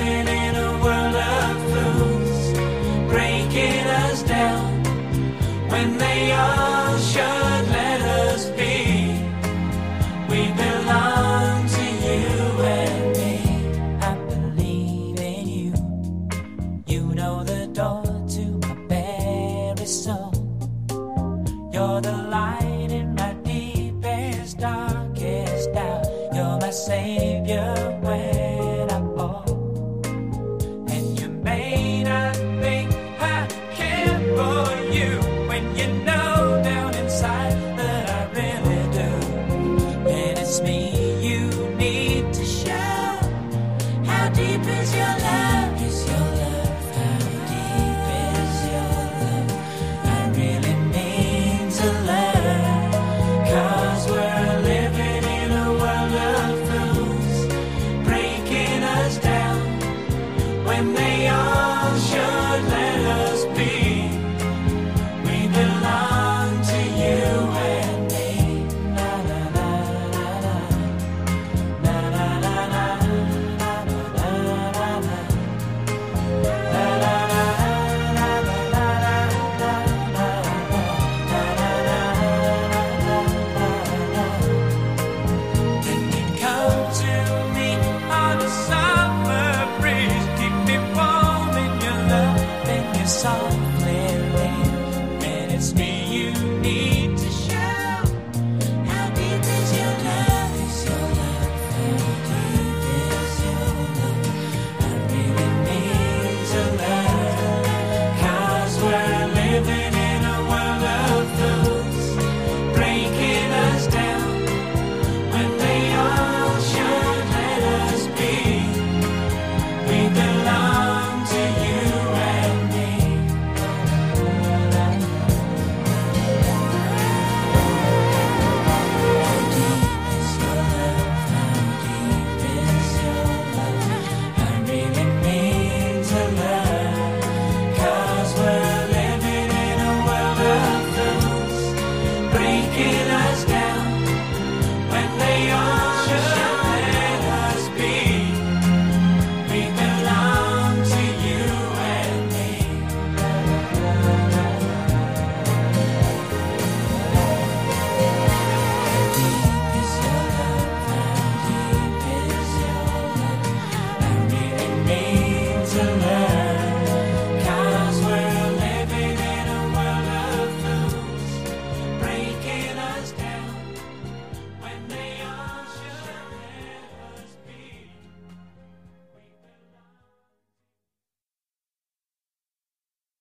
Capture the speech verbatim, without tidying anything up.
living in a world of fools, breaking us down when they all should let us be. We belong to you and me. I believe in you. You know the door to my very soul. You're the light in my deepest, darkest doubt. You're my savior when I fall. And you may not think I care for you when you know down inside that I really do. And it's me you need to show. How deep is your love? Is your love? How deep is your love? I really mean to learn. 'Cause we're living in a world of fools, breaking us down when they all should let